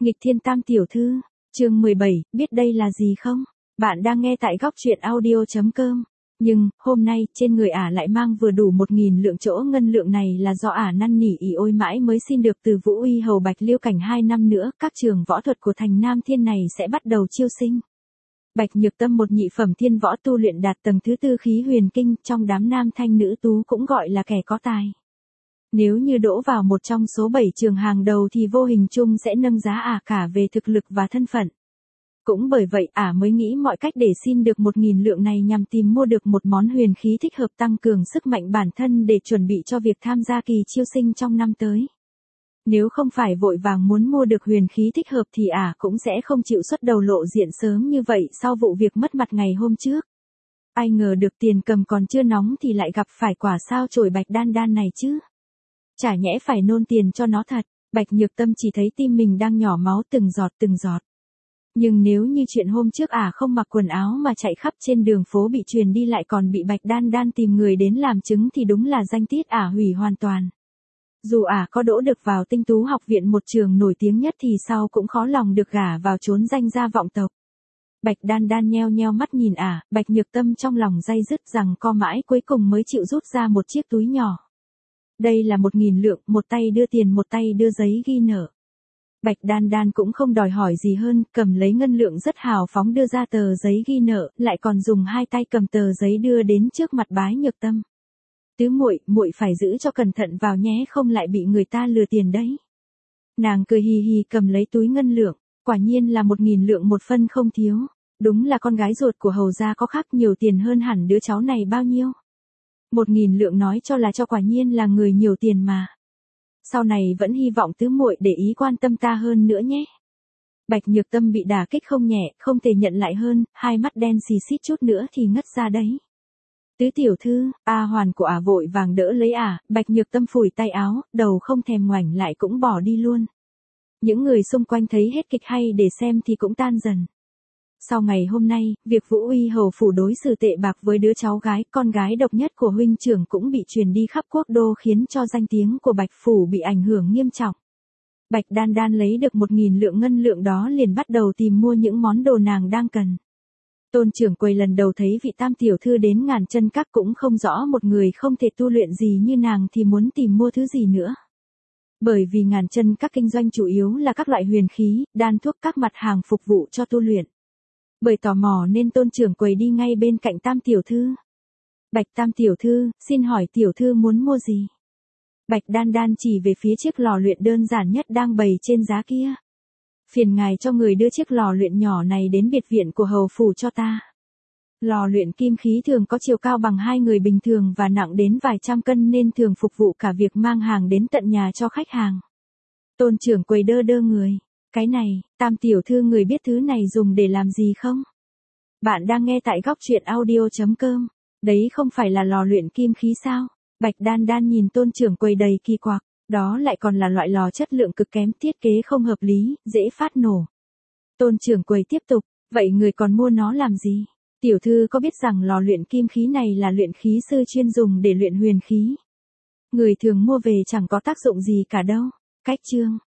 Nghịch thiên tam tiểu thư, chương 17, biết đây là gì không? Bạn đang nghe tại góc truyện audio.com. Nhưng, hôm nay, trên người ả lại mang vừa đủ 1.000 lượng chỗ ngân lượng này là do ả năn nỉ ỉ ôi mãi mới xin được từ Vũ Uy Hầu Bạch Liêu Cảnh 2 năm nữa, các trường võ thuật của thành Nam Thiên này sẽ bắt đầu chiêu sinh. Bạch Nhược Tâm một nhị phẩm thiên võ tu luyện đạt tầng thứ 4 khí huyền kinh, trong đám nam thanh nữ tú cũng gọi là kẻ có tài. Nếu như đỗ vào một trong số 7 trường hàng đầu thì vô hình chung sẽ nâng giá ả cả về thực lực và thân phận. Cũng bởi vậy ả mới nghĩ mọi cách để xin được 1.000 lượng này nhằm tìm mua được một món huyền khí thích hợp tăng cường sức mạnh bản thân để chuẩn bị cho việc tham gia kỳ chiêu sinh trong năm tới. Nếu không phải vội vàng muốn mua được huyền khí thích hợp thì ả cũng sẽ không chịu xuất đầu lộ diện sớm như vậy sau vụ việc mất mặt ngày hôm trước. Ai ngờ được tiền cầm còn chưa nóng thì lại gặp phải quả sao chổi Bạch Đan Đan này chứ. Chả nhẽ phải nôn tiền cho nó thật. Bạch Nhược Tâm chỉ thấy tim mình đang nhỏ máu từng giọt từng giọt. Nhưng nếu như chuyện hôm trước ả không mặc quần áo mà chạy khắp trên đường phố bị truyền đi lại còn bị Bạch Đan Đan tìm người đến làm chứng thì đúng là danh tiết ả hủy hoàn toàn. Dù ả có đỗ được vào Tinh Tú học viện một trường nổi tiếng nhất thì sau cũng khó lòng được gả vào chốn danh gia vọng tộc. Bạch Đan Đan nheo nheo mắt nhìn ả, Bạch Nhược Tâm trong lòng day dứt rằng co mãi cuối cùng mới chịu rút ra một chiếc túi nhỏ. Đây là 1.000 lượng, một tay đưa tiền một tay đưa giấy ghi nợ. Bạch Đan Đan cũng không đòi hỏi gì hơn, cầm lấy ngân lượng rất hào phóng đưa ra tờ giấy ghi nợ, lại còn dùng hai tay cầm tờ giấy đưa đến trước mặt Bái Nhược Tâm. Tứ muội, muội phải giữ cho cẩn thận vào nhé, không lại bị người ta lừa tiền đấy. Nàng cười hì hì cầm lấy túi ngân lượng, quả nhiên là 1.000 lượng một phân không thiếu. Đúng là con gái ruột của hầu gia có khác nhiều tiền hơn hẳn đứa cháu này bao nhiêu. 1.000 lượng nói cho là cho, quả nhiên là người nhiều tiền mà. Sau này vẫn hy vọng tứ muội để ý quan tâm ta hơn nữa nhé. Bạch Nhược Tâm bị đả kích không nhẹ, không thể nhận lại hơn, hai mắt đen xì xít chút nữa thì ngất ra đấy. Tứ tiểu thư, A Hoàn của ả vội vàng đỡ lấy ả, Bạch Nhược Tâm phủi tay áo, đầu không thèm ngoảnh lại cũng bỏ đi luôn. Những người xung quanh thấy hết kịch hay để xem thì cũng tan dần. Sau ngày hôm nay, việc Vũ Uy Hầu phủ đối xử tệ bạc với đứa cháu gái, con gái độc nhất của huynh trưởng cũng bị truyền đi khắp quốc đô khiến cho danh tiếng của Bạch phủ bị ảnh hưởng nghiêm trọng. Bạch Đan Đan lấy được 1.000 lượng ngân lượng đó liền bắt đầu tìm mua những món đồ nàng đang cần. Tôn trưởng quầy lần đầu thấy vị tam tiểu thư đến Ngàn Chân Các cũng không rõ một người không thể tu luyện gì như nàng thì muốn tìm mua thứ gì nữa. Bởi vì Ngàn Chân Các kinh doanh chủ yếu là các loại huyền khí, đan thuốc, các mặt hàng phục vụ cho tu luyện. Bởi tò mò nên tôn trưởng quầy đi ngay bên cạnh tam tiểu thư. Bạch tam tiểu thư, xin hỏi tiểu thư muốn mua gì? Bạch Đan Đan chỉ về phía chiếc lò luyện đơn giản nhất đang bày trên giá kia. Phiền ngài cho người đưa chiếc lò luyện nhỏ này đến biệt viện của hầu phủ cho ta. Lò luyện kim khí thường có chiều cao bằng hai người bình thường và nặng đến vài trăm cân nên thường phục vụ cả việc mang hàng đến tận nhà cho khách hàng. Tôn trưởng quầy đơ đơ người. Cái này, tam tiểu thư người biết thứ này dùng để làm gì không? Bạn đang nghe tại góc truyện audio.com. Đấy không phải là lò luyện kim khí sao? Bạch Đan Đan nhìn tôn trưởng quầy đầy kỳ quặc. Đó lại còn là loại lò chất lượng cực kém, thiết kế không hợp lý, dễ phát nổ. Tôn trưởng quầy tiếp tục, vậy người còn mua nó làm gì? Tiểu thư có biết rằng lò luyện kim khí này là luyện khí sư chuyên dùng để luyện huyền khí? Người thường mua về chẳng có tác dụng gì cả đâu. Cách chương.